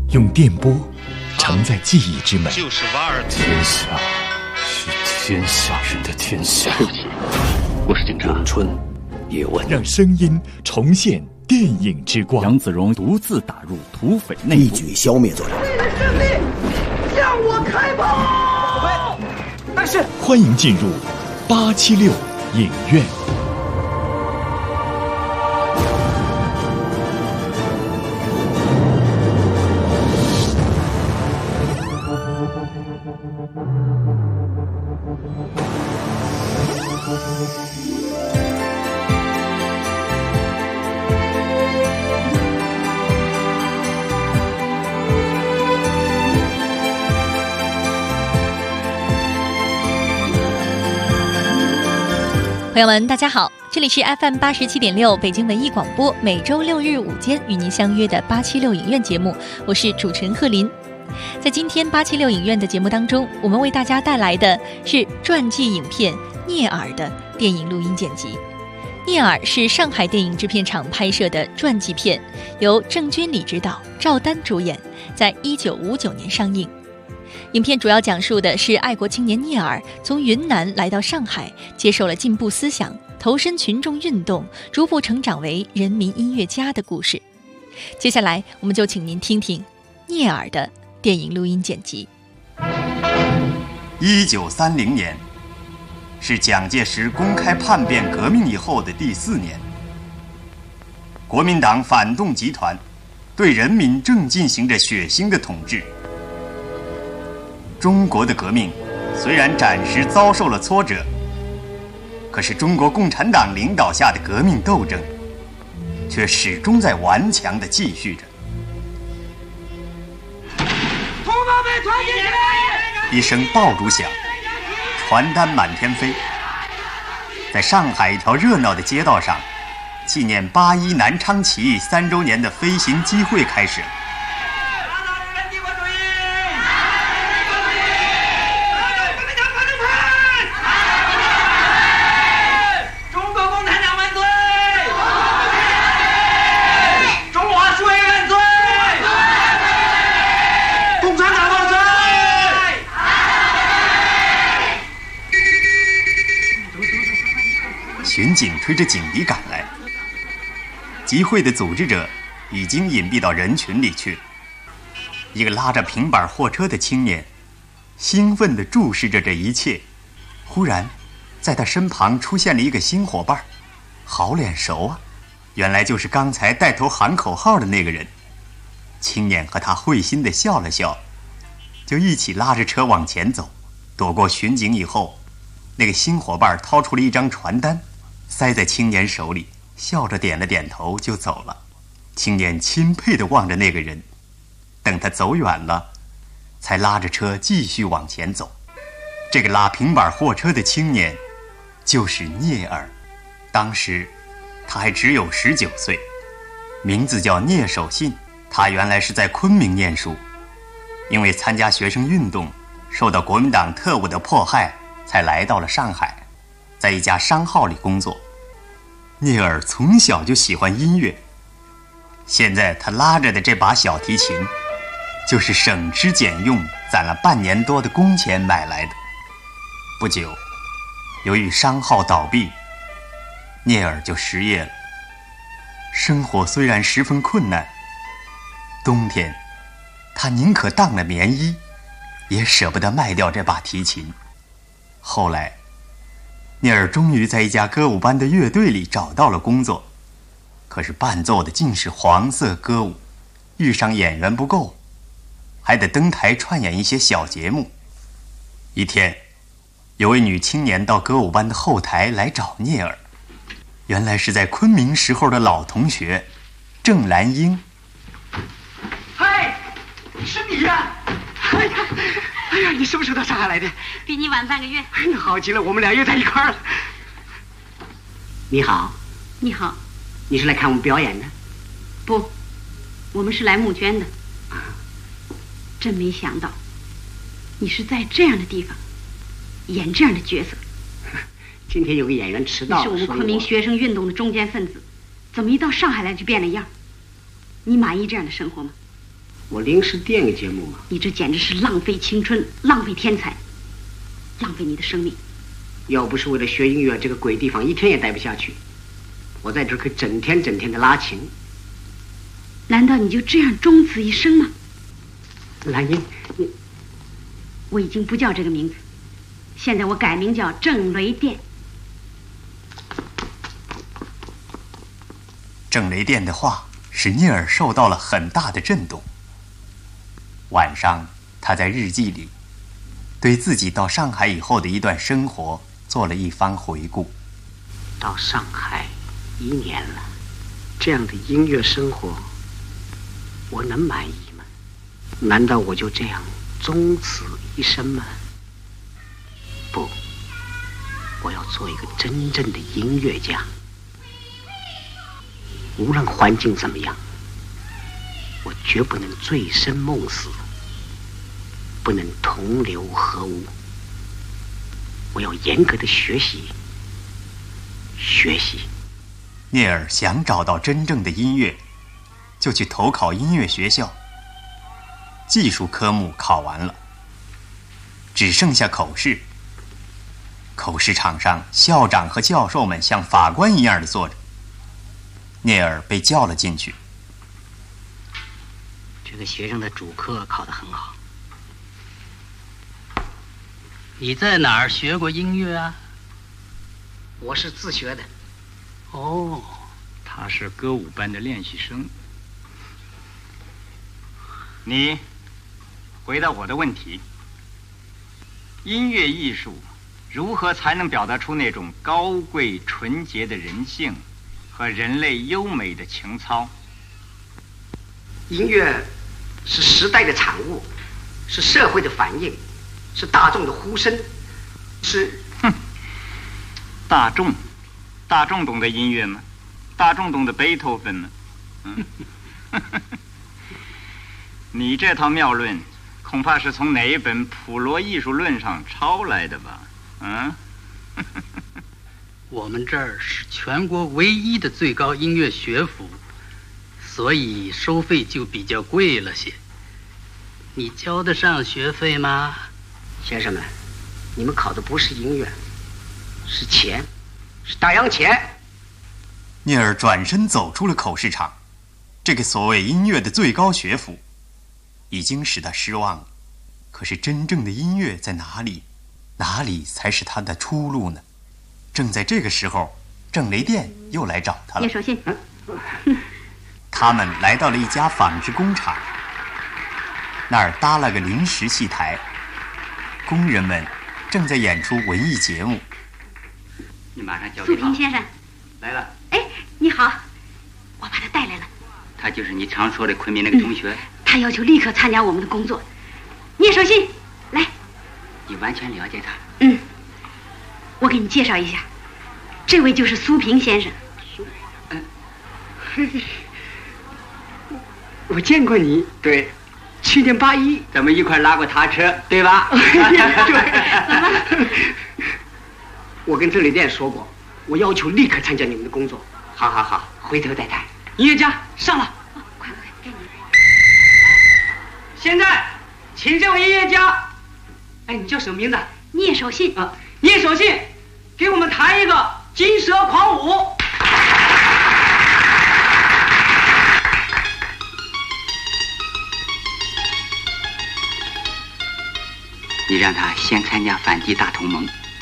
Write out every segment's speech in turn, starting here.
用电波承载记忆之美。 就是瓦尔天下是天下人的天下。 对不起，我是警察。 咏春，叶问， 让声音重现电影之光。 杨子荣独自打入土匪内部， 一举消灭作者。 你的胜利向我开炮！ 但是，欢迎进入876影院。 朋友们大家好，这里是 FM87.6 北京文艺广播，每周6日午间与您相约的876影院节目，我是主持人贺林。在今天876影院的节目当中，我们为大家带来的是传记影片《聂耳》的电影录音剪辑。《聂耳》是上海电影制片厂拍摄的传记片，由郑君里执导，赵丹主演，在1959年上映。影片主要讲述的是爱国青年聂耳从云南来到上海，接受了进步思想，投身群众运动，逐步成长为人民音乐家的故事。接下来我们就请您听听聂耳的电影录音剪辑。 1930年是蒋介石公开叛变革命以后的第4年，国民党反动集团对人民正进行着血腥的统治。中国的革命虽然暂时遭受了挫折，可是中国共产党领导下的革命斗争却始终在顽强地继续着。 同胞们团结起来！ 一声爆竹响，传单满天飞。在上海一条热闹的街道上，纪念81南昌起义3周年的飞行机会开始了。巡警吹着警笛赶来，集会的组织者已经隐蔽到人群里去。一个拉着平板货车的青年兴奋地注视着这一切，忽然在他身旁出现了一个新伙伴，好脸熟啊，原来就是刚才带头喊口号的那个人。青年和他会心地笑了笑，就一起拉着车往前走。躲过巡警以后，那个新伙伴掏出了一张传单，塞在青年手里，笑着点了点头就走了。青年钦佩地望着那个人，等他走远了，才拉着车继续往前走。这个拉平板货车的青年就是聂耳，当时他还只有19岁，名字叫聂守信。他原来是在昆明念书，因为参加学生运动受到国民党特务的迫害，才来到了上海，在一家商号里工作。聂耳从小就喜欢音乐，现在他拉着的这把小提琴就是省吃俭用攒了半年多的工钱买来的。不久，由于商号倒闭，聂耳就失业了。生活虽然十分困难，冬天他宁可当了棉衣，也舍不得卖掉这把提琴。后来聂耳终于在一家歌舞班的乐队里找到了工作，可是伴奏的尽是黄色歌舞，遇上演员不够，还得登台串演一些小节目。一天，有位女青年到歌舞班的后台来找聂耳，原来是在昆明时候的老同学郑兰英。 嗨，是你呀！哎呀，你什么时候到上海来的？ 比你晚半个月。 那好极了，我们俩又在一块儿了。你好。 你好。 你是来看我们表演的？ 不，我们是来募捐的。真没想到，你是在这样的地方演这样的角色。 今天有个演员迟到了， 你是我们昆明学生运动的中坚分子，怎么一到上海来就变了样？你满意这样的生活吗？ 我临时垫个节目嘛。 你这简直是浪费青春，浪费天才，浪费你的生命。 要不是为了学音乐，这个鬼地方一天也待不下去。我在这儿可整天的拉琴。 难道你就这样终此一生吗？ 兰英，你， 我已经不叫这个名字，现在我改名叫郑雷电。 郑雷电的话使聂耳受到了很大的震动。晚上，他在日记里对自己到上海以后的一段生活做了一番回顾。 到上海1年了，这样的音乐生活，我能满意吗？难道我就这样终此一生吗？不，我要做一个真正的音乐家。无论环境怎么样，我绝不能醉生梦死，不能同流合污。我要严格的学习。 聂耳想找到真正的音乐，就去投考音乐学校。技术科目考完了，只剩下口试。口试场上，校长和教授们像法官一样的坐着。聂耳被叫了进去。 这个学生的主课考得很好。 你在哪儿学过音乐啊？ 我是自学的。 哦， 他是歌舞班的练习生。你回答我的问题：音乐艺术如何才能表达出那种高贵纯洁的人性和人类优美的情操？ 音乐是时代的产物，是社会的反应，是大众的呼声，是大众懂得音乐吗？大众懂得贝多芬吗？你这套妙论恐怕是从哪一本普罗艺术论上抄来的吧？ 我们这儿是全国唯一的最高音乐学府，所以收费就比较贵了些。你交得上学费吗？ 先生们，你们考的不是音乐，是钱，是大洋钱。 聂耳转身走出了口试场，这个所谓音乐的最高学府已经使他失望了。可是真正的音乐在哪里？哪里才是他的出路呢？正在这个时候，郑雷电又来找他了。 叶守信， 他们来到了一家纺织工厂，那儿搭了个临时戏台，工人们正在演出文艺节目。 你马上交苏给他。 平先生来了。 哎，你好，我把他带来了。 他就是你常说的昆明那个同学。 他要求立刻参加我们的工作。聂守信，来。 你完全了解他。 我给你介绍一下，这位就是苏平先生。 我见过你。对，7年81， 咱们一块拉过他车，对吧？ 对。我跟郑雷电说过，我要求立刻参加你们的工作。 好，回头再谈。 音乐家上了。 快，给你。 现在，请这位音乐家，哎，你叫什么名字？ 聂守信啊，聂守信，给我们弹一个《金蛇狂舞》。 你让他先参加反帝大同盟。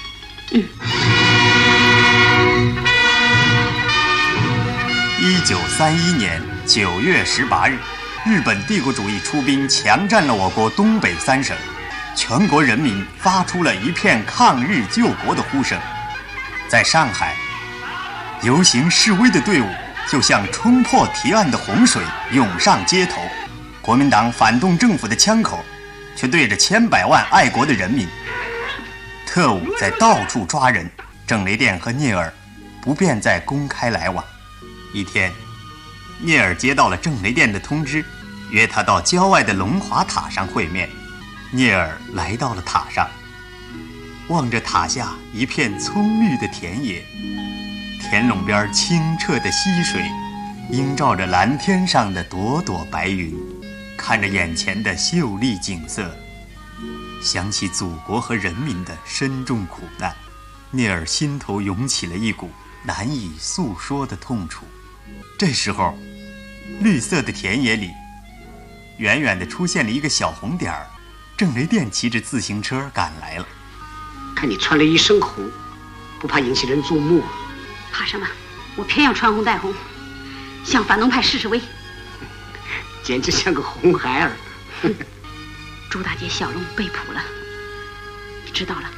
1931年9月18日，日本帝国主义出兵强占了我国东北3省，全国人民发出了一片抗日救国的呼声。在上海，游行示威的队伍就像冲破堤岸的洪水涌上街头，国民党反动政府的枪口却对着千百万爱国的人民。特务在到处抓人，郑雷电和聂耳不便再公开来往。一天，聂耳接到了郑雷电的通知，约他到郊外的龙华塔上会面。聂耳来到了塔上，望着塔下一片葱绿的田野，田垄边清澈的溪水映照着蓝天上的朵朵白云。 看着眼前的秀丽景色，想起祖国和人民的深重苦难，聂耳心头涌起了一股难以诉说的痛楚。这时候，绿色的田野里，远远地出现了一个小红点儿，郑雷电骑着自行车赶来了。 看你穿了一身红，不怕引起人注目？ 怕什么？我偏要穿红戴红，向反动派示示威。 简直像个红孩儿。 朱大姐小龙被捕了，你知道了？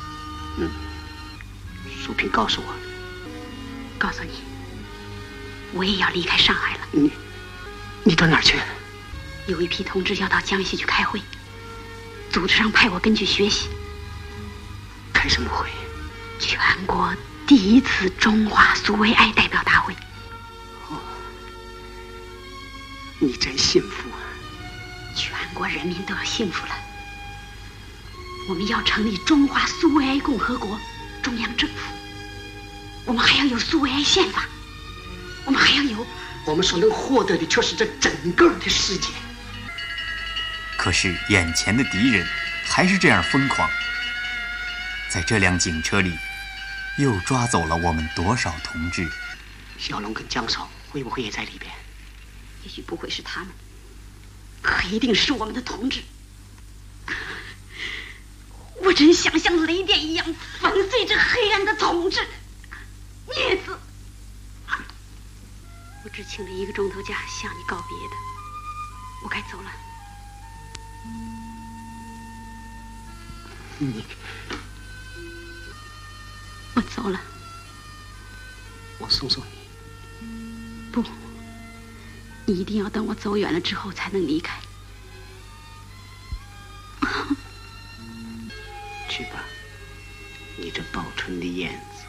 苏平告诉我， 告诉你，我也要离开上海了。 你到哪儿去？ 有一批同志要到江西去开会，组织上派我跟去学习。 开什么会？ 全国第一次中华苏维埃代表大会。 你真幸福啊！ 全国人民都要幸福了。我们要成立中华苏维埃共和国中央政府，我们还要有苏维埃宪法，我们还要有…… 我们所能获得的却是这整个的世界。 可是眼前的敌人还是这样疯狂，在这辆警车里又抓走了我们多少同志？ 小龙跟江少会不会也在里边？ 也许不会是他们，可一定是我们的同志。我真想像雷电一样粉碎这黑暗的统治孽子。我只请了1个钟头假向你告别的，我该走了。我走了。 我送送你。 不，你一定要等我走远了之后才能离开。 去吧，你这报春的燕子。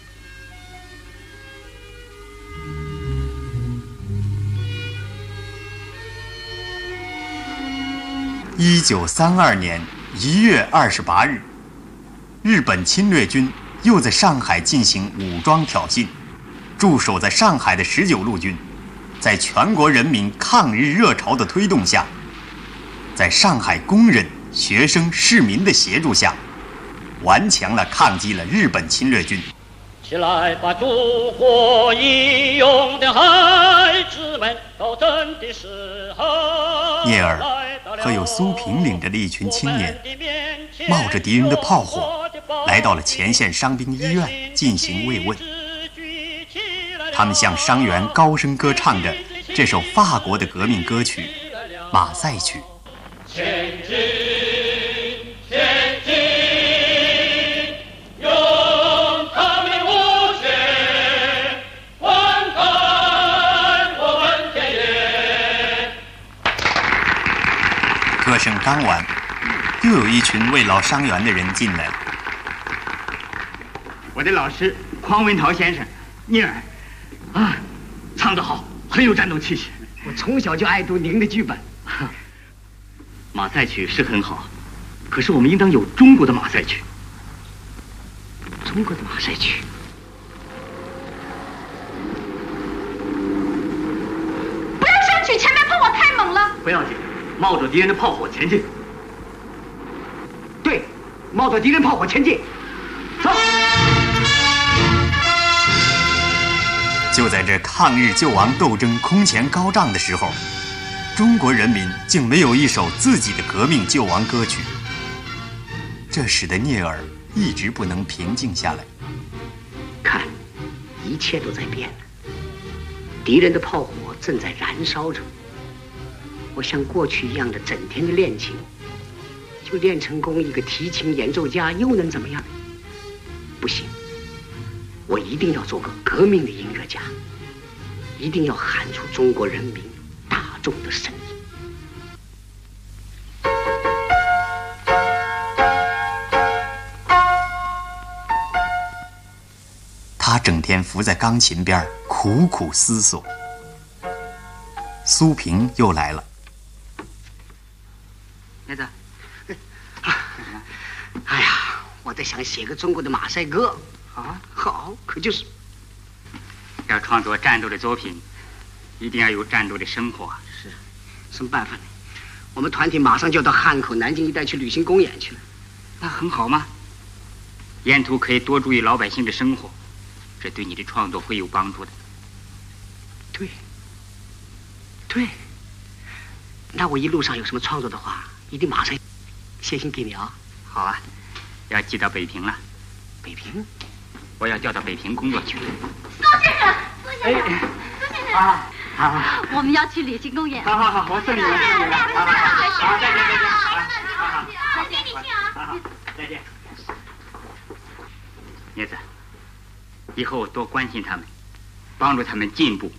1932年1月28日，日本侵略军又在上海进行武装挑衅。驻守在上海的19路军，在全国人民抗日热潮的推动下，在上海工人、学生、市民的协助下，顽强地抗击了日本侵略军。 起来吧，祖国义勇的孩子们，斗争的时候。 聂耳和有苏平领着的一群青年，冒着敌人的炮火，来到了前线伤兵医院进行慰问。他们向伤员高声歌唱着这首法国的革命歌曲《马赛曲》。 前进，前进，用他们无限观看我们田野。 歌声刚完，又有一群慰劳伤员的人进来了。 我的老师匡文涛先生，聂耳啊，唱得好，很有战斗气息。 我从小就爱读您的剧本。 马赛曲是很好，可是我们应当有中国的马赛曲。 中国的马赛曲？ 不要上去，前面炮火太猛了。 不要紧，冒着敌人的炮火前进。 对，冒着敌人炮火前进。走。 就在这抗日救亡斗争空前高涨的时候，中国人民竟没有一首自己的革命救亡歌曲，这使得聂耳一直不能平静下来。 看，一切都在变了，敌人的炮火正在燃烧着。我像过去一样的整天的练琴，就练成功一个提琴演奏家，又能怎么样？不行，我一定要做个革命的音乐家，一定要喊出中国人民大众的声音。 他整天伏在钢琴边苦苦思索。苏平又来了。 叶子， 哎呀，我在想写个中国的马赛歌啊，好，可就是要创作战斗的作品，一定要有战斗的生活。 是，什么办法呢？ 我们团体马上就到汉口、南京一带去旅行公演去了。 那很好吗？沿途可以多注意老百姓的生活，这对你的创作会有帮助的。 对。那我一路上有什么创作的话，一定马上写信给你啊。 好啊，要寄到北平了。 北平？ 我要调到北平工作去。 高先生，苏先生，苏先生啊！ 我们要去旅行公演。 好，我送你了。好，再见。 我接你去啊。 好，再见。 叶子，以后多关心他们，帮助他们进步。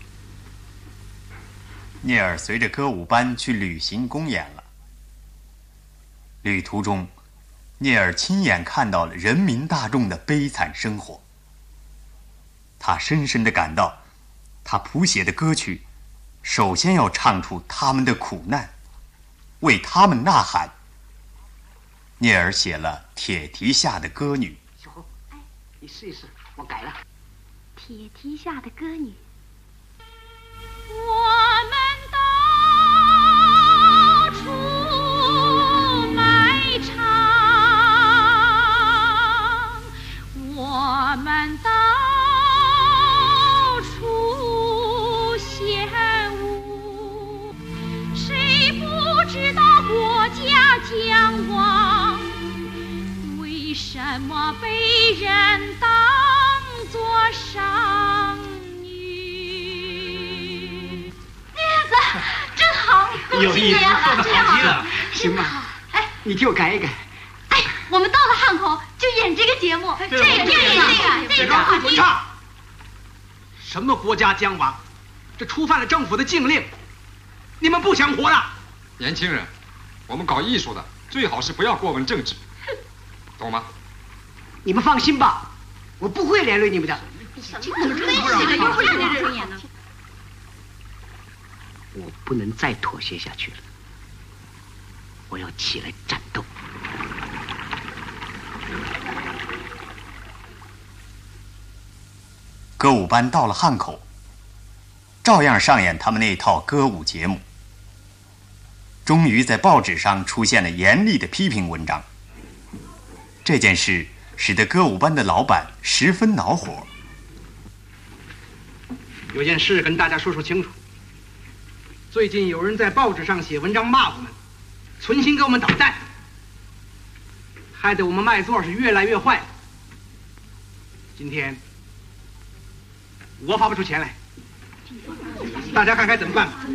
聂耳随着歌舞班去旅行公演了。旅途中，聂耳亲眼看到了人民大众的悲惨生活。他深深地感到，他谱写的歌曲，首先要唱出他们的苦难，为他们呐喊。聂耳写了《铁蹄下的歌女》。 小侯，你试一试，我改了。 铁蹄下的歌女。 我们到处卖唱，我们到处献舞，谁不知道国家将亡？为什么被人当作商女？真好， 有意思， 做得好极了。行吧， 哎， 你替我改一改。 哎，我们到了汉口就演这个节目，这个滚唱！什么国家将亡？这触犯了政府的禁令，你们不想活了？ 年轻人，我们搞艺术的最好是不要过问政治，懂吗？ 你们放心吧，我不会连累你们的。 怎么分析的？又不是那人演呢？ 我不能再妥协下去了，我要起来战斗。 歌舞班到了汉口，照样上演他们那套歌舞节目。终于在报纸上出现了严厉的批评文章。这件事使得歌舞班的老板十分恼火。 有件事跟大家说清楚。最近有人在报纸上写文章骂我们，存心给我们捣蛋，害得我们卖座是越来越坏。今天我发不出钱来，大家看该怎么办吧。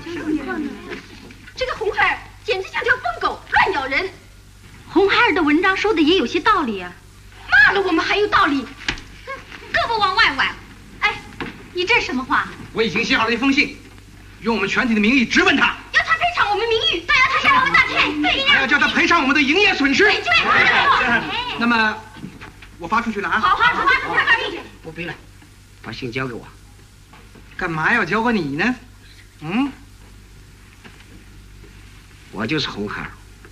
这个红孩儿简直像条疯狗，乱咬人。 红孩儿的文章说的也有些道理啊， 骂了我们还有道理，胳膊往外挽。哎，你这是什么话？ 我已经写好了一封信，用我们全体的名义质问他， 要他赔偿我们名誉，对，要他向我们道歉，对， 还要叫他赔偿我们的营业损失。 对， 那么我发出去了啊。 好，发出去。 不必了，把信交给我。 干嘛要交给你呢？ 我就是红孩儿。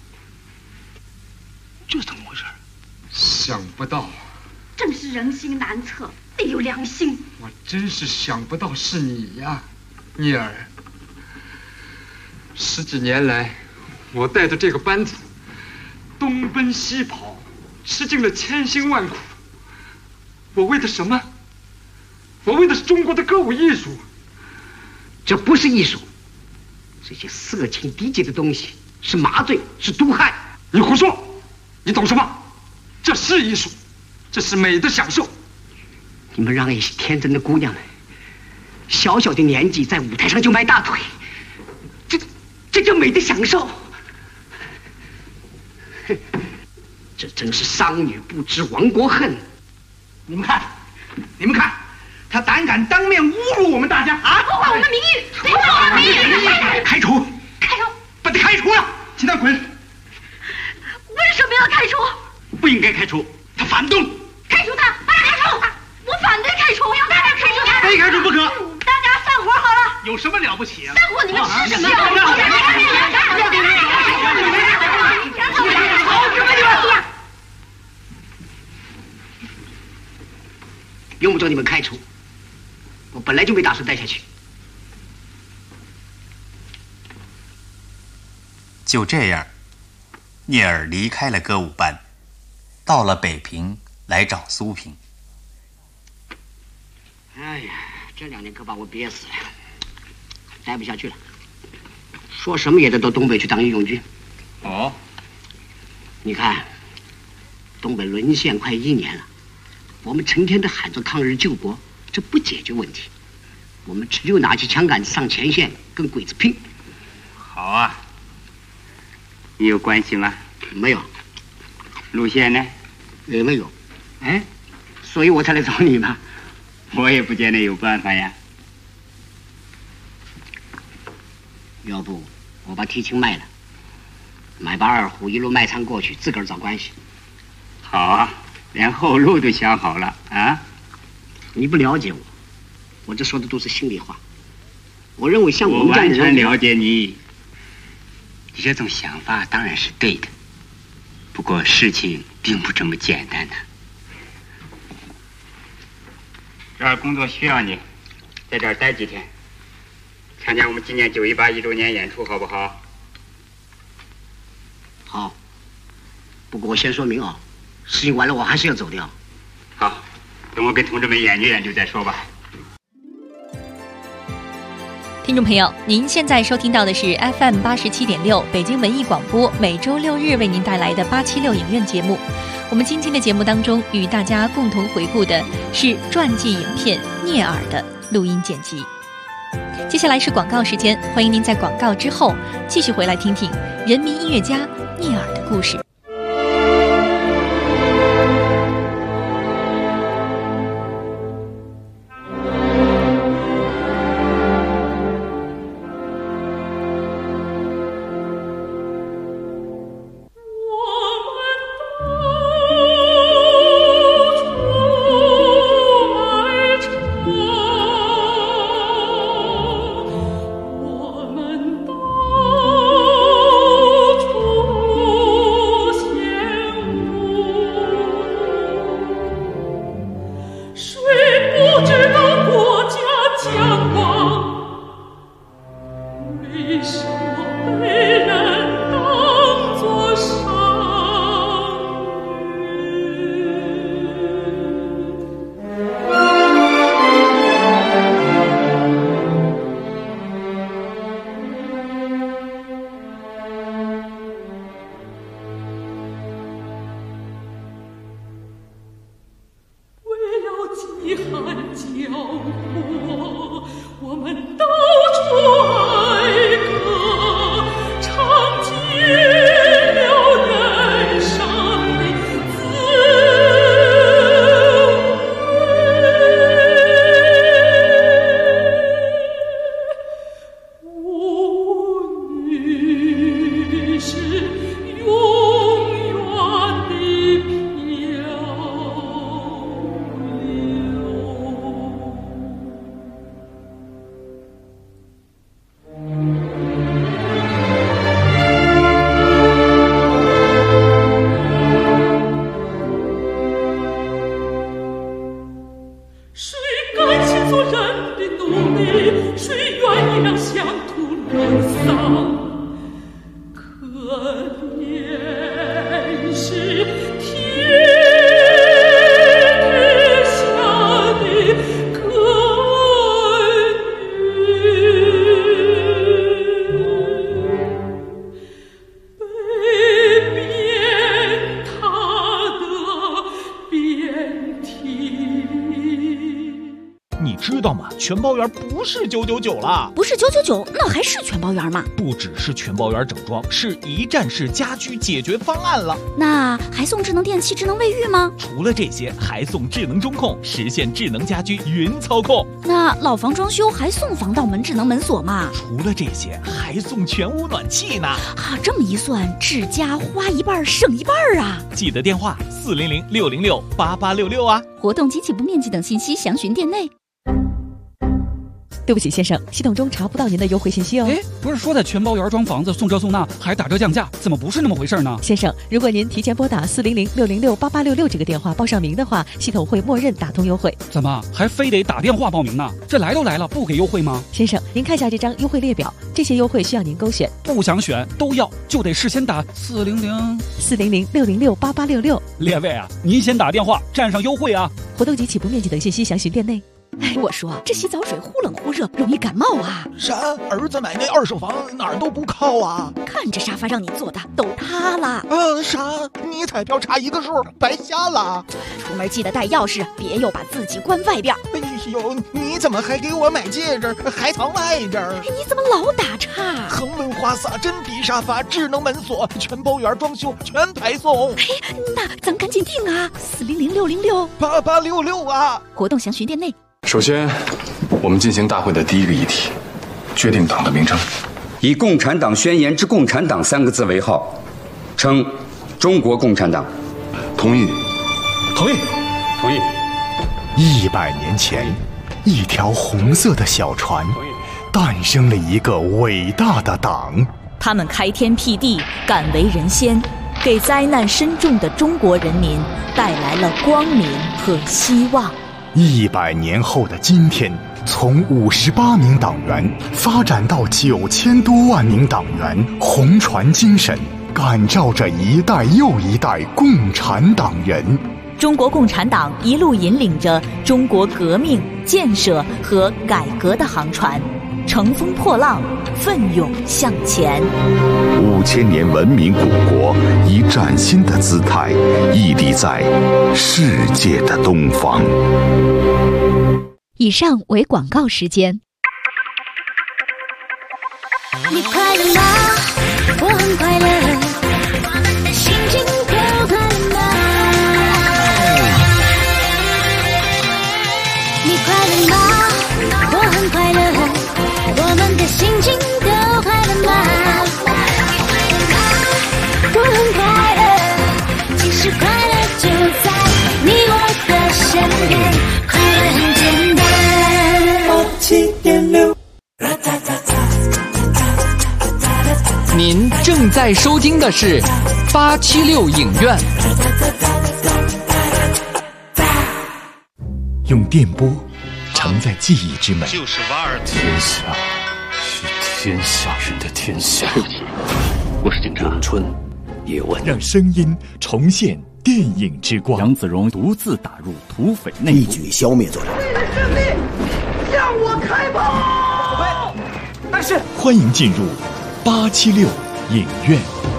这是怎么回事？ 想不到， 正是人心难测，得有良心。 我真是想不到是你呀，聂耳。10几年来，我带着这个班子东奔西跑，吃尽了千辛万苦。我为的什么？我为的是中国的歌舞艺术。 这不是艺术，这些色情低级的东西是麻醉，是毒害。 你胡说！你懂什么？这是艺术，这是美的享受。 你们让一些天真的姑娘们，小小的年纪在舞台上就迈大腿，这叫美的享受。这真是商女不知亡国恨。 你们看，他胆敢当面侮辱我们大家啊！ 破坏我们名誉，破坏我们名誉！ 开除！把他开除了，请他滚！ 为什么要开除？ 不应该开除，他反动。 开除他，把他开除！我反对开除，我要大家开除他， 非开除不可。 大家散伙好了。 有什么了不起啊？ 散伙你们吃什么？ 用不着你们开除，我本来就没打算带下去。 就这样，聂耳离开了歌舞班，到了北平来找苏平。 哎呀，这2年可把我憋死了，待不下去了。说什么也得到东北去当义勇军。 哦， 你看，东北沦陷快1年了，我们成天的喊着抗日救国，这不解决问题。我们只有拿起枪杆子上前线，跟鬼子拼。 好啊。你有关系吗？ 没有。 路线呢？ 也没有。 哎， 所以我才来找你嘛。 我也不见得有办法呀。 要不我把提琴卖了，买把2胡，一路卖唱过去，自个儿找关系。 好啊，连后路都想好了啊！ 你不了解我，我这说的都是心里话。我认为像我们这样的人， 我完全了解你。你这种想法当然是对的，不过事情并不这么简单的。这儿工作需要你，在这儿待几天，参加我们今年918 1周年演出，好不好？ 好。不过我先说明啊，事情完了我还是要走掉。 好，等我跟同志们研究再说吧。 听众朋友，您现在收听到的是 FM 87.6北京文艺广播，每周6日为您带来的876影院节目。我们今天的节目当中，与大家共同回顾的是传记影片《聂耳》的录音剪辑。接下来是广告时间，欢迎您在广告之后继续回来听听人民音乐家聂耳的故事。 全包圆不是999了， 不是999，那还是全包圆吗？ 不只是全包圆整装，是一站式家居解决方案了。 那还送智能电器、智能卫浴吗？ 除了这些，还送智能中控，实现智能家居云操控。 那老房装修还送防盗门、智能门锁吗？ 除了这些，还送全屋暖气呢。 啊，这么一算，智家花一半省一半啊！ 记得电话400-606-8866啊。 活动及起步面积等信息详询店内。 对不起，先生，系统中查不到您的优惠信息哦。 哎，不是说在全包园装房子送这送那还打折降价，怎么不是那么回事呢？ 先生，如果您提前拨打400-606-8866这个电话报上名的话，系统会默认打通优惠。 怎么还非得打电话报名呢？这来都来了，不给优惠吗？ 先生，您看下这张优惠列表，这些优惠需要您勾选。 不想选都要，就得事先打 400-606-8866。 列位啊，您先打电话占上优惠啊！ 活动及起步面积等信息详询店内。 哎，我说这洗澡水忽冷忽热，容易感冒啊！ 啥？儿子买那二手房哪儿都不靠啊！ 看这沙发让你坐的都塌了。 啥？你彩票差一个数，白瞎了。 出门记得带钥匙，别又把自己关外边。 哎呦，你怎么还给我买戒指，还藏外边？ 你怎么老打岔？ 恒润花洒、真皮沙发、智能门锁，全包园装修，全排送。 哎，那咱赶紧定啊！400-606-8866 啊！ 活动详询店内。 首先，我们进行大会的第一个议题，决定党的名称。 以共产党宣言之共产党3个字为号，称中国共产党。 同意。 同意。 同意。 100年前，一条红色的小船，诞生了一个伟大的党。 他们开天辟地，敢为人先，给灾难深重的中国人民带来了光明和希望。 100年后的今天，从58名党员发展到9000多万名党员，红船精神感召着一代又一代共产党人。 中国共产党一路引领着中国革命、建设和改革的航船，乘风破浪，奋勇向前。 5000年文明古国以崭新的姿态屹立在世界的东方。 以上为广告时间。 你快乐吗？我很快乐，心情都快乐吗？你快乐吗？我很快乐，我们的心情都快乐吗？我很快乐，其实快乐就在你我的身边，快乐很简单。87.6。 您正在收听的是876影院。 用电波承载记忆之美。 就是瓦尔。 天下是天下人的天下。 对不起，我是警察。 咏春叶问， 让声音重现电影之光。 杨子荣独自打入土匪内部， 一举消灭作战。 为了胜利，向我开炮！ 但是，欢迎进入876影院。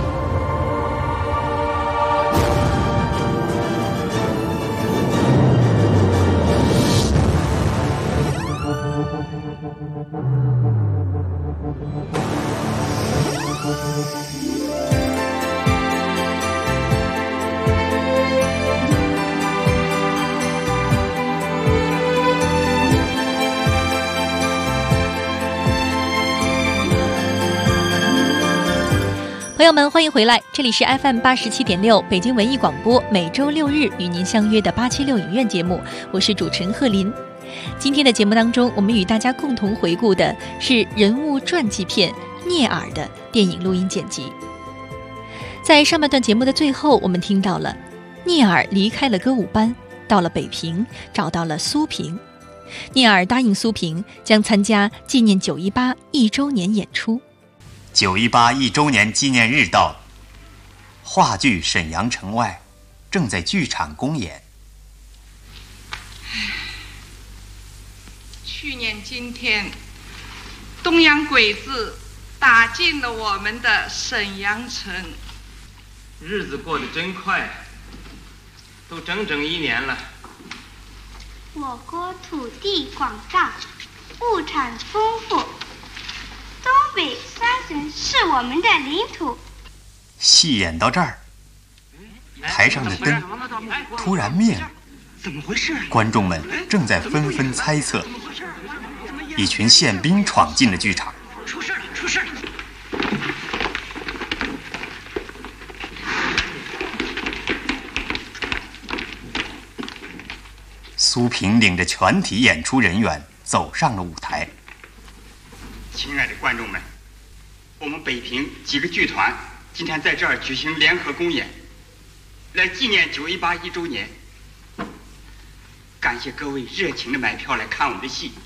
朋友们，欢迎回来，这里是 FM 87.6北京文艺广播，每周6日与您相约的876影院节目，我是主持人贺林。今天的节目当中，我们与大家共同回顾的是人物传记片《聂耳》的电影录音剪辑。在上半段节目的最后，我们听到了聂耳离开了歌舞班，到了北平，找到了苏萍。聂耳答应苏萍将参加纪念918 1周年演出。 918 1周年纪念日到了，话剧《沈阳城外》正在剧场公演。 去年今天，东洋鬼子打进了我们的沈阳城。 日子过得真快，都整整1年了。 我国土地广大，物产丰富，东北3省是我们的领土。 戏演到这儿，台上的灯突然灭了， 怎么回事？ 观众们正在纷纷猜测，一群宪兵闯进了剧场。 出事了！出事了！ 苏萍领着全体演出人员走上了舞台。 亲爱的观众们，我们北平几个剧团今天在这儿举行联合公演，来纪念9·18 1周年。感谢各位热情的买票来看我们的戏。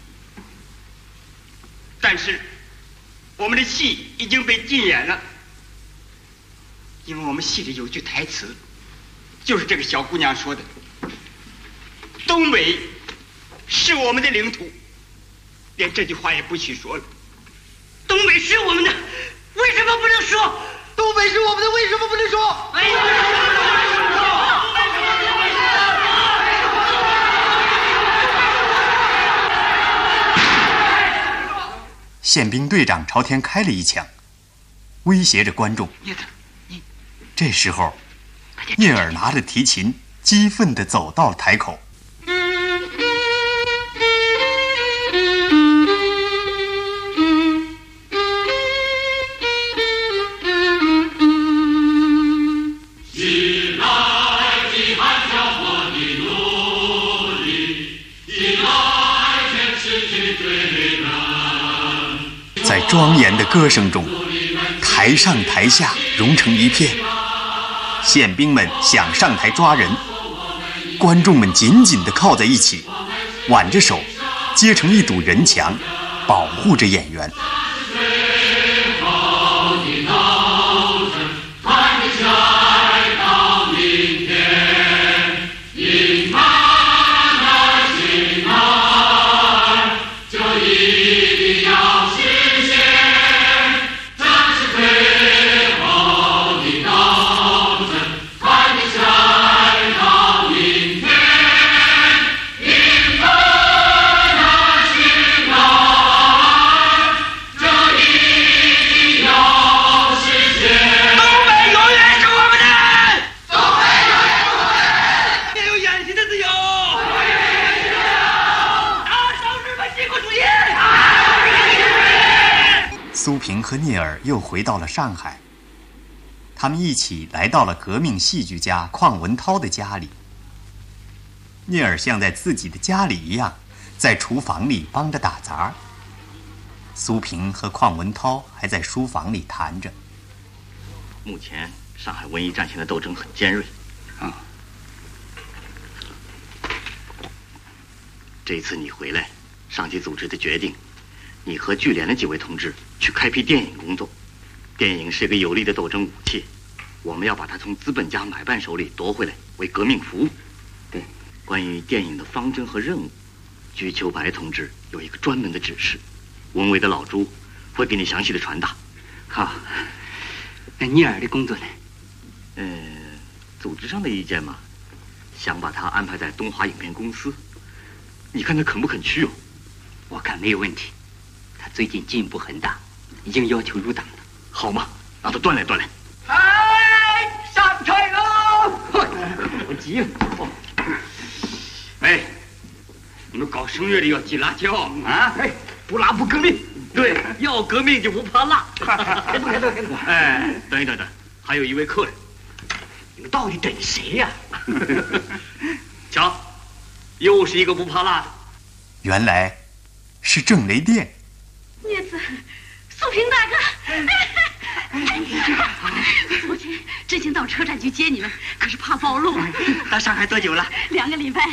但是，我们的戏已经被禁演了，因为我们戏里有句台词，就是这个小姑娘说的：“东北是我们的领土。”连这句话也不许说了。 东北是我们的，为什么不能说？东北是我们的，为什么不能说？为什么不能说？ 宪兵队长朝天开了一枪，威胁着观众。这时候，聂耳拿着提琴，激愤地走到了台口。在庄严的歌声中，台上台下融成一片。宪兵们想上台抓人，观众们紧紧地靠在一起，挽着手，结成一堵人墙，保护着演员。苏萍和聂耳又回到了上海，他们一起来到了革命戏剧家邝文涛的家里。聂耳像在自己的家里一样，在厨房里帮着打杂。苏萍和邝文涛还在书房里谈着。 目前上海文艺战线的斗争很尖锐啊。这一次你回来，上级组织的决定，你和剧联的几位同志去开辟电影工作。电影是一个有力的斗争武器，我们要把它从资本家买办手里夺回来，为革命服务。对，关于电影的方针和任务，居秋白同志有一个专门的指示，文维的老朱会给你详细的传达。 好，那聂耳的工作呢？ 组织上的意见嘛，想把他安排在东华影片公司，你看他肯不肯去哦？ 我看没有问题。他最近进步很大，已经要求入党了。 好嘛，让他锻炼锻炼。 哎，上菜喽！ 我急了。哎，你们搞声乐的要记辣椒啊！ 哎，不辣不革命。 对，要革命就不怕辣。 哎， 等一等，还有一位客人。 你们到底等谁呀？ 瞧，又是一个不怕辣的。 原来是郑雷电。 聂子，苏萍大哥，昨天真想到车站去接你们，可是怕暴露。 到上海多久了 ？2个礼拜。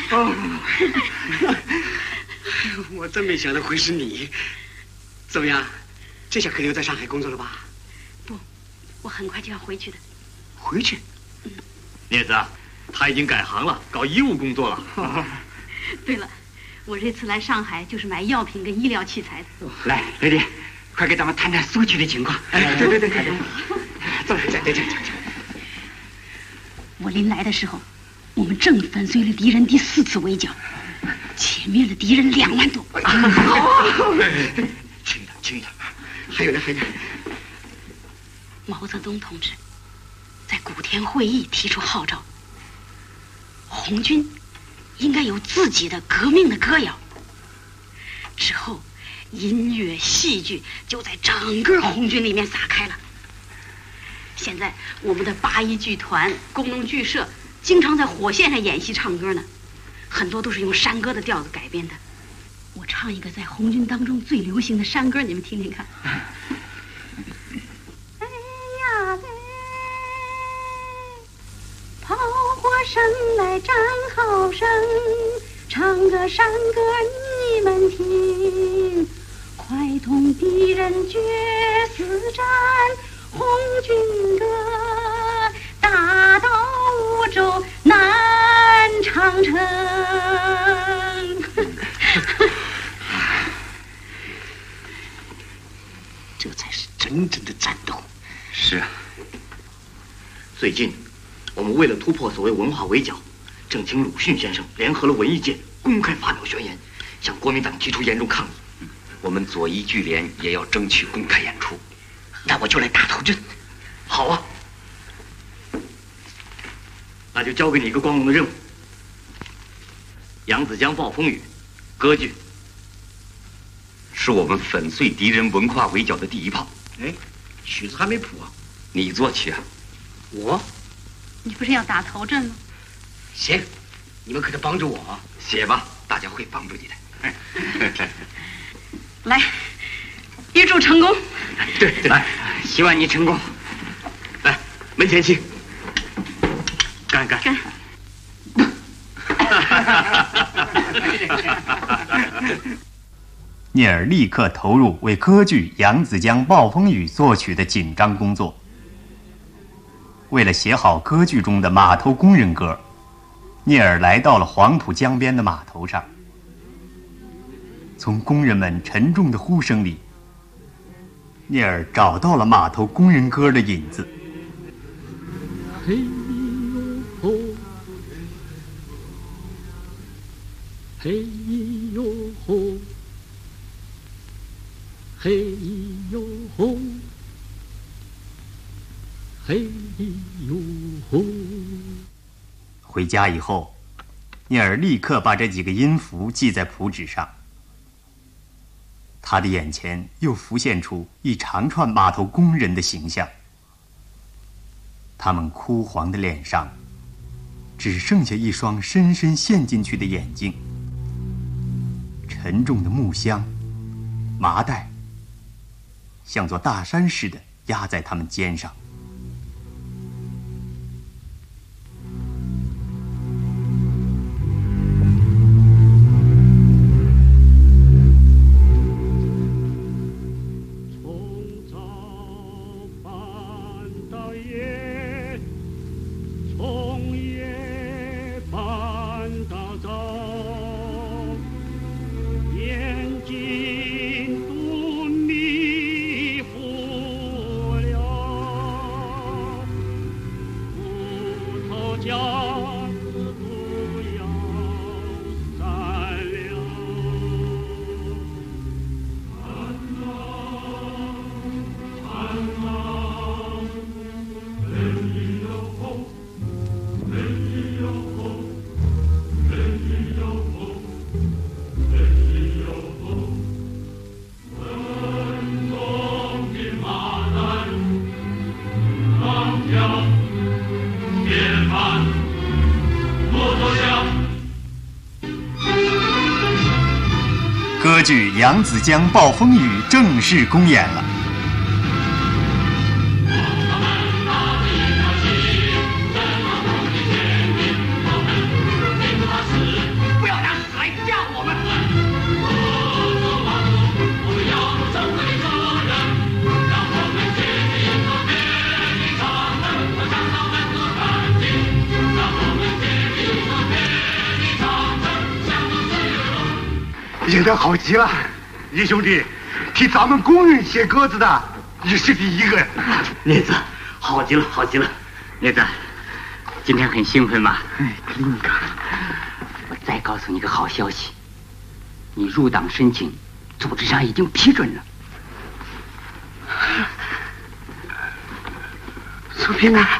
我真没想到会是你。怎么样？这下可留在上海工作了吧？ 不，我很快就要回去的。 回去？ 聂子，他已经改行了，搞医务工作了。 对了。我这次来上海就是买药品跟医疗器材的。 来，雷电，快给咱们谈谈苏区的情况。对，坐，这。 我临来的时候，我们正粉碎了敌人第4次围剿，歼灭了敌人2万多。 轻一点。还有呢。 毛泽东同志在古田会议提出号召，红军应该有自己的革命的歌谣。之后，音乐、戏剧就在整个红军里面撒开了。现在我们的81剧团、工农剧社经常在火线上演戏唱歌呢，很多都是用山歌的调子改编的。我唱一个在红军当中最流行的山歌，你们听听看。哎呀嘞，炮火声来战好声，唱个山歌你们听，快同敌人决死战，红军歌，大到梧州南长城。 这才是真正的战斗。 是啊，最近我们为了突破所谓文化围剿，正请鲁迅先生联合了文艺界，公开发表宣言，向国民党提出严重抗议。 我们左翼剧联也要争取公开演出。 那我就来打头阵。 好啊，那就交给你一个光荣的任务。扬子江暴风雨，歌剧， 是我们粉碎敌人文化围剿的第一炮。 哎，曲子还没谱啊， 你作曲啊？ 我？ 你不是要打头阵吗？ 行，你们可得帮助我啊！ 写吧，大家会帮助你的。 来，预祝成功。 对，来，希望你成功。来，门前请。干。 聂耳立刻投入为歌剧《扬子江暴风雨》作曲的紧张工作。为了写好歌剧中的码头工人歌，聂耳来到了黄浦江边的码头上。从工人们沉重的呼声里，聂耳找到了码头工人歌的影子。 嘿呦吼，嘿呦吼，嘿呦吼，嘿呦吼。 回家以后，聂耳立刻把这几个音符记在谱纸上。他的眼前又浮现出一长串码头工人的形象，他们枯黄的脸上只剩下一双深深陷进去的眼睛，沉重的木箱、麻袋像座大山似的压在他们肩上。歌剧《扬子江暴风雨》正式公演了。 不要拿死来吓我们！ 演得好极了，叶兄弟，替咱们工人写歌子的，你是第一个呀！ 聂子，好极了，好极了！聂子，今天很兴奋吗？ 你看， 我再告诉你个好消息，你入党申请，组织上已经批准了。 苏平啊，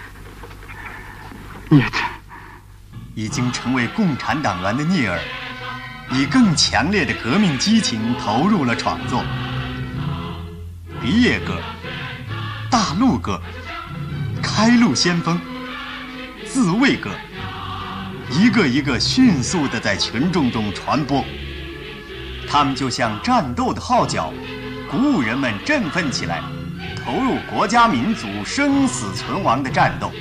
聂子，已经成为共产党员的聂耳，以更强烈的革命激情投入了创作。离业歌、大陆歌、开路先锋、自卫歌，一个一个迅速地在群众中传播。 他们就像战斗的号角，鼓舞人们振奋起来，投入国家民族生死存亡的战斗。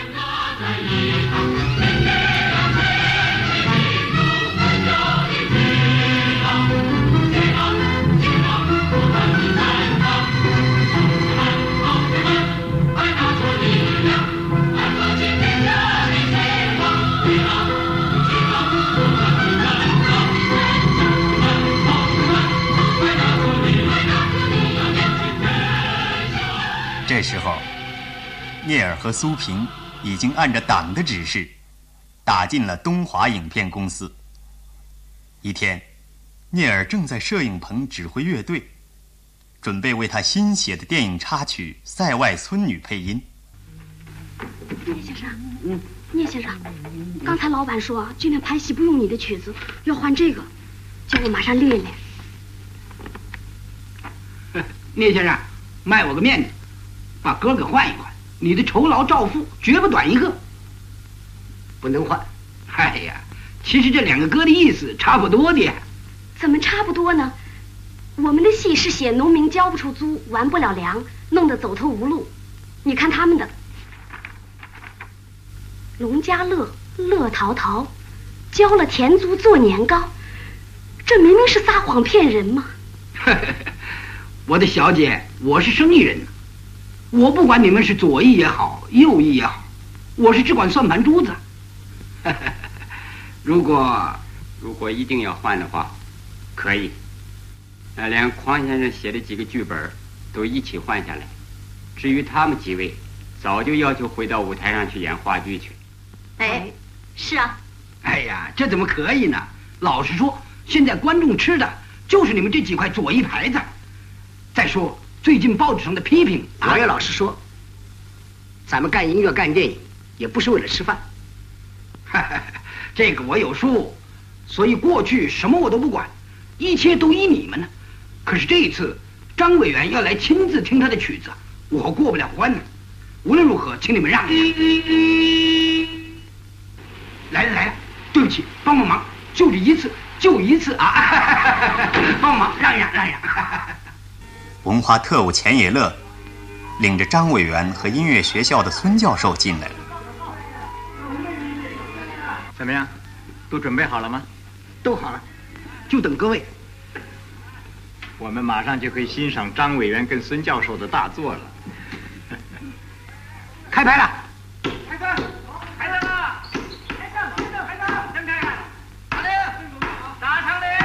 这时候，聂耳和苏平已经按照党的指示，打进了东华影片公司。一天，聂耳正在摄影棚指挥乐队，准备为他新写的电影插曲《塞外村女》配音。 聂先生，聂先生，刚才老板说今天拍戏不用你的曲子，要换这个，叫我马上练一练。 聂先生，卖我个面子，把歌给换一换，你的酬劳照付，绝不短一个。 不能换。 哎呀，其实这两个歌的意思差不多的呀。 怎么差不多呢？我们的戏是写农民交不出租，完不了粮，弄得走投无路。你看他们的，农家乐，乐淘淘，交了田租做年糕，这明明是撒谎骗人嘛。 我的小姐，我是生意人，我不管你们是左翼也好，右翼也好，我是只管算盘珠子。 如果一定要换的话，可以。连匡先生写的几个剧本都一起换下来。至于他们几位，早就要求回到舞台上去演话剧去。 哎，是啊。 哎呀，这怎么可以呢？老实说，现在观众吃的就是你们这几块左翼牌子。再说最近报纸上的批评， 我也老实说，咱们干音乐干电影也不是为了吃饭。 这个我有数，所以过去什么我都不管，一切都依你们呢。可是这一次张委员要来亲自听他的曲子，我过不了关呢。无论如何请你们让一下。来了，对不起，帮帮忙，就这一次啊。帮忙让一让。 文化特务钱野乐领着张委员和音乐学校的孙教授进来了。 怎么样，都准备好了吗？ 都好了，就等各位。 我们马上就可以欣赏张委员跟孙教授的大作了。 开拍了！ 开灯！开灯了！开灯！灯开开！打铃！打长铃！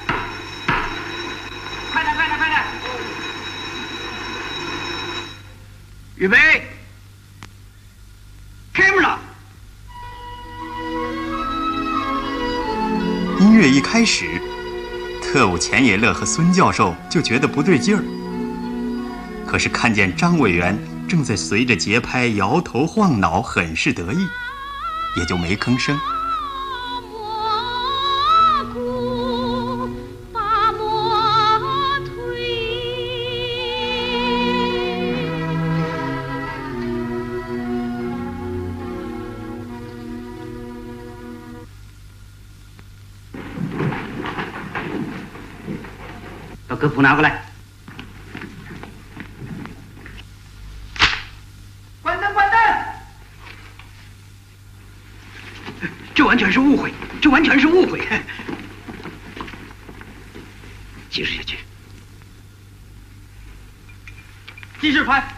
快点！ 预备 ，camera。 音乐一开始，特务钱野乐和孙教授就觉得不对劲儿。可是看见张委员正在随着节拍摇头晃脑，很是得意，也就没吭声。 把歌谱拿过来。 关灯！ 这完全是误会，继续下去。 继续拍。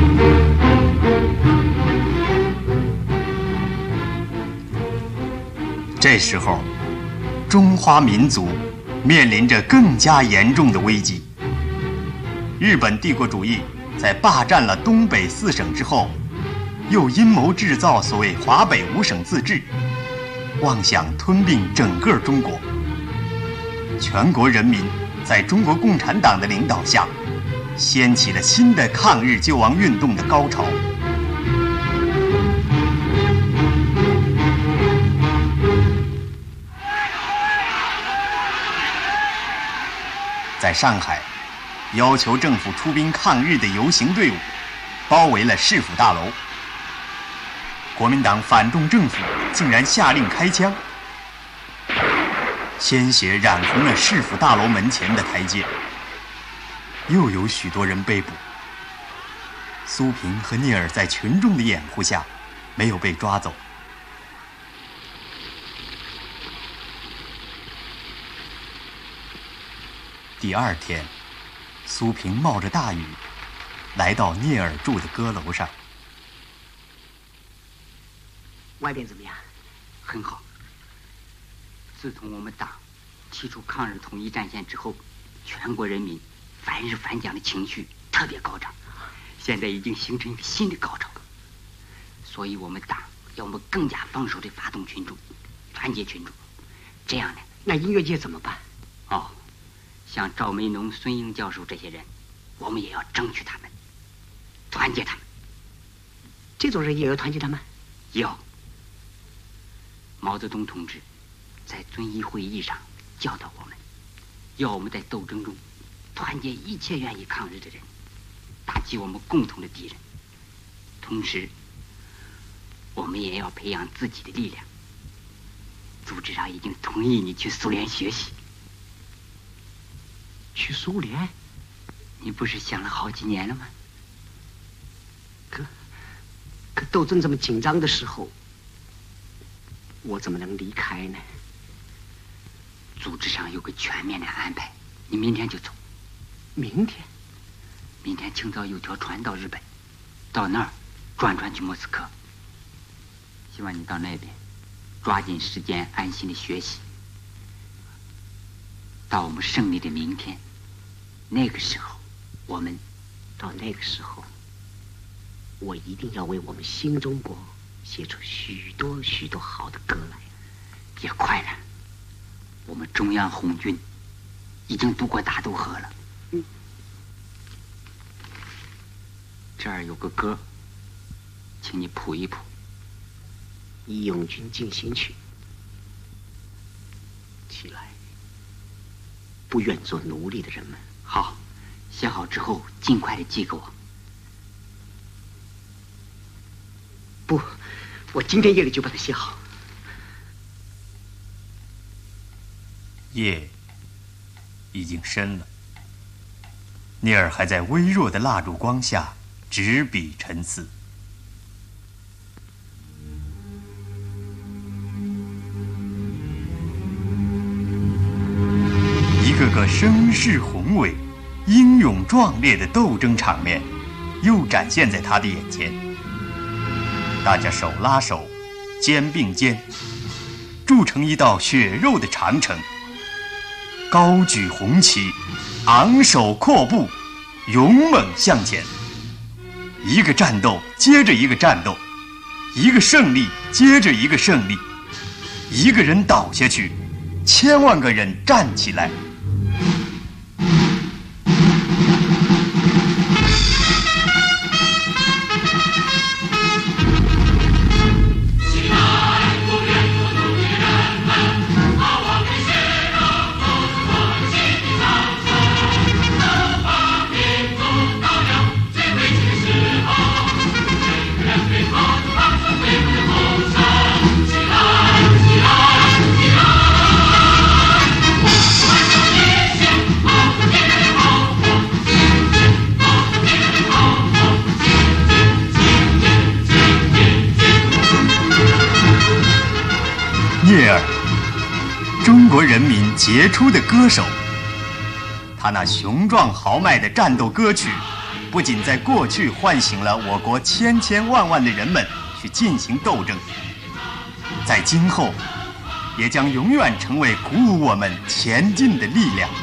这时候，中华民族面临着更加严重的危机。日本帝国主义在霸占了东北4省之后，又阴谋制造所谓华北5省自治，妄想吞并整个中国。全国人民在中国共产党的领导下，掀起了新的抗日救亡运动的高潮。在上海，要求政府出兵抗日的游行队伍包围了市府大楼。国民党反动政府竟然下令开枪， 鲜血染红了市府大楼门前的台阶。又有许多人被捕。苏平和聂耳在群众的掩护下，没有被抓走。第二天，苏平冒着大雨，来到聂耳住的阁楼上。 外边怎么样？ 很好。自从我们党提出抗日统一战线之后，全国人民反日反蒋的情绪特别高涨，现在已经形成一个新的高潮。所以我们党要么更加放手地发动群众，团结群众。这样呢， 那音乐界怎么办？ 哦，像赵梅农、孙英教授这些人，我们也要争取他们，团结他们。 这种人也要团结他们？ 要。毛泽东同志在遵义会议上教导我们，要我们在斗争中团结一切愿意抗日的人，打击我们共同的敌人。同时，我们也要培养自己的力量。组织上已经同意你去苏联学习。 去苏联？ 你不是想了好几年了吗？ 可斗争这么紧张的时候，我怎么能离开呢？ 组织上有个全面的安排，你明天就走。 明天？ 明天清早有条船到日本，到那儿转去莫斯科。希望你到那边抓紧时间安心的学习，到我们胜利的明天，那个时候我们到那个时候，我一定要为我们新中国写出许多许多好的歌来。 也快了，我们中央红军已经渡过大渡河了。这儿有个歌，请你谱一谱。 《义勇军进行曲》，起来，不愿做奴隶的人们。 好，写好之后尽快的寄给我。 不，我今天夜里就把它写好。 夜已经深了，聂耳还在微弱的蜡烛光下执笔沉思。一个个声势宏伟、英勇壮烈的斗争场面又展现在他的眼前。大家手拉手，肩并肩，筑成一道血肉的长城，高举红旗，昂首阔步，勇猛向前。一个战斗接着一个战斗，一个胜利接着一个胜利，一个人倒下去，千万个人站起来。聂耳，中国人民杰出的歌手。他那雄壮豪迈的战斗歌曲，不仅在过去唤醒了我国千千万万的人们去进行斗争，在今后也将永远成为鼓舞我们前进的力量。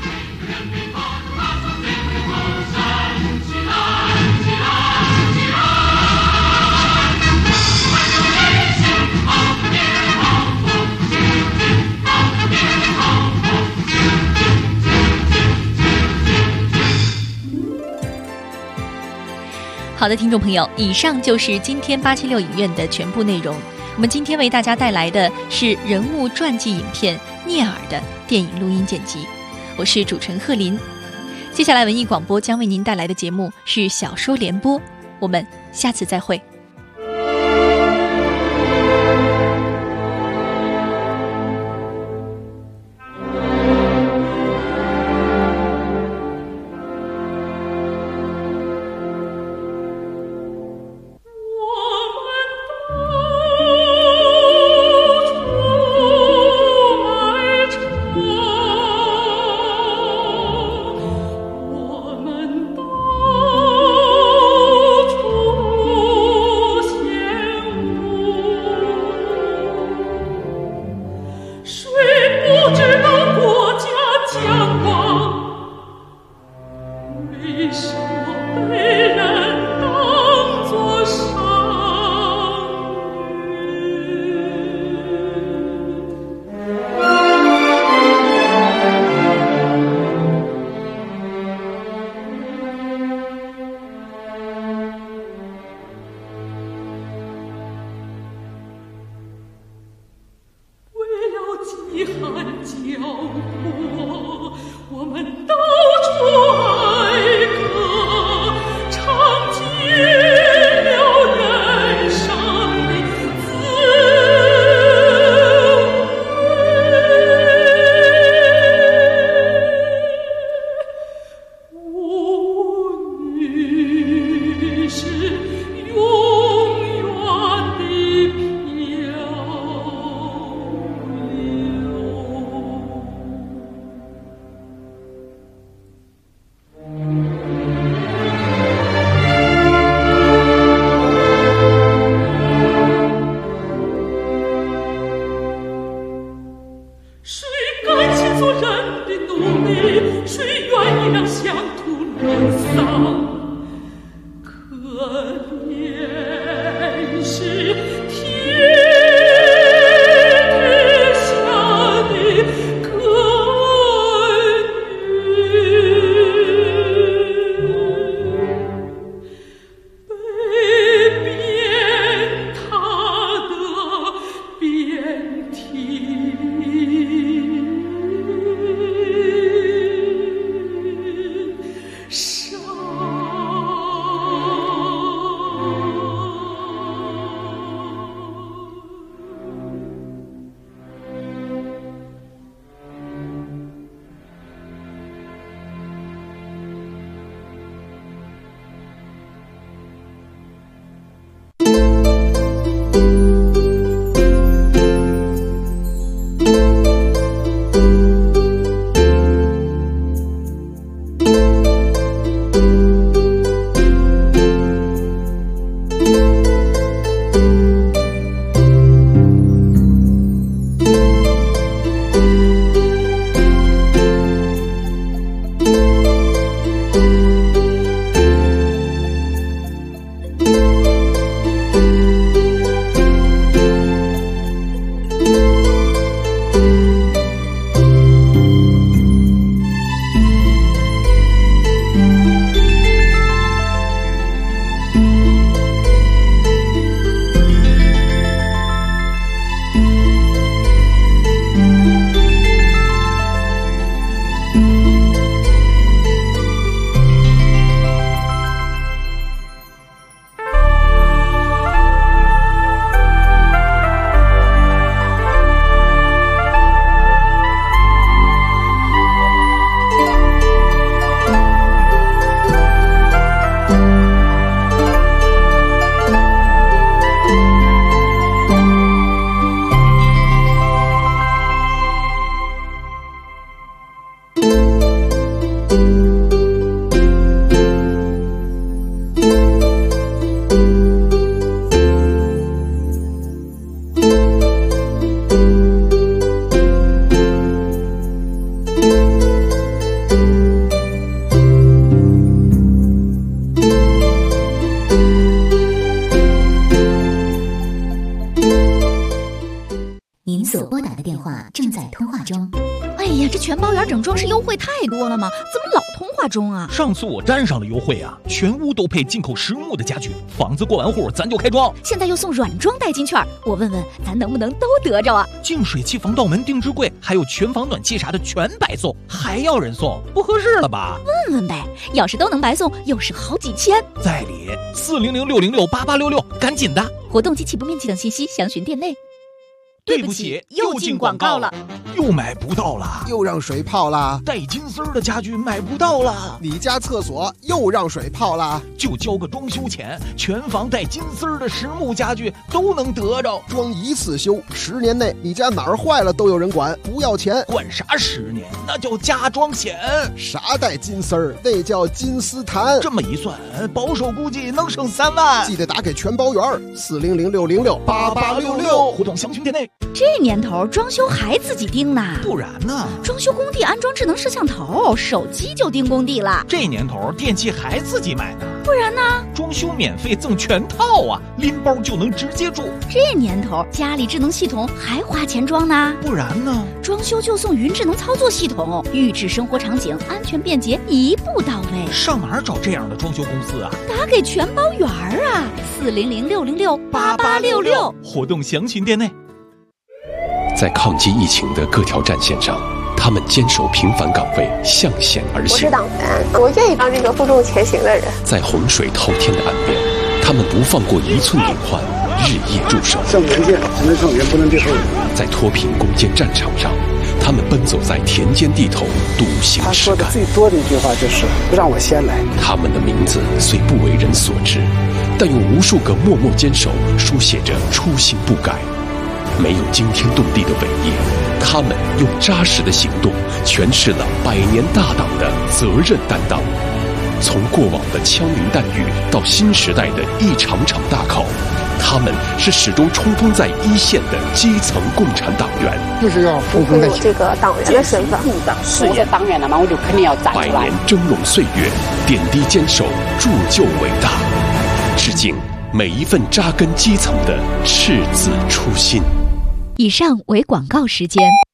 好的，听众朋友，以上就是今天876影院的全部内容。我们今天为大家带来的是人物传记影片《聂耳》的电影录音剪辑。我是主持人贺林。接下来文艺广播将为您带来的节目是小说联播，我们下次再会。 遗憾交迫，我们都揣歌，唱尽了人生的滋全包园整装饰优惠太多了吗？怎么老通话中啊？ 上次我沾上了优惠啊，全屋都配进口实木的家具，房子过完户咱就开装。 现在又送软装代金券，我问问咱能不能都得着啊？ 净水器、防盗门、定制柜，还有全房暖气啥的全白送，还要人送，不合适了吧？ 问问呗，要是都能白送，又是好几千。 在理，400-606-8866，赶紧的！ 活动及起步面积等信息详询店内。 对不起，又进广告了，又买不到了， 又让水泡了， 带金丝的家具买不到了， 你家厕所又让水泡了， 就交个装修钱，全房带金丝的实木家具都能得着， 装一次修，10年内你家哪儿坏了都有人管，不要钱。 管啥10年？那叫家装险。 啥带金丝儿？那叫金丝檀。 这么一算，保守估计能省3万。 记得打给全包园，400-606-8866， 活动详询店内。 这年头装修还自己盯呢？ 不然呢？ 装修工地安装智能摄像头，手机就盯工地了。 这年头电器还自己买呢？ 不然呢？ 装修免费赠全套啊，拎包就能直接住。 这年头家里智能系统还花钱装呢？ 不然呢？ 装修就送云智能操作系统，预制生活场景，安全便捷，一步到位。 上哪儿找这样的装修公司啊？ 打给全包园啊，400-606-8866， 活动详询店内。 在抗击疫情的各条战线上，他们坚守平凡岗位，向险而行。 我是党员，我愿意当这个负重前行的人。 在洪水滔天的岸边，他们不放过一寸隐患，日夜驻守。 胜前线，只能胜前，不能退后。 在脱贫攻坚战场上，他们奔走在田间地头，笃行实干。 他说的最多的一句话就是“让我先来”。 他们的名字虽不为人所知，但用无数个默默坚守书写着初心不改。没有惊天动地的伟业，他们用扎实的行动诠释了100年大党的责任担当。从过往的枪林弹雨到新时代的一场场大考，他们是始终冲锋在一线的基层共产党员。 就是要不会有这个党员的身份， 我是党员了嘛，我就肯定要站出来。 100年峥嵘岁月，点滴坚守，铸就伟大。致敬每一份扎根基层的赤子初心。 以上为广告时间。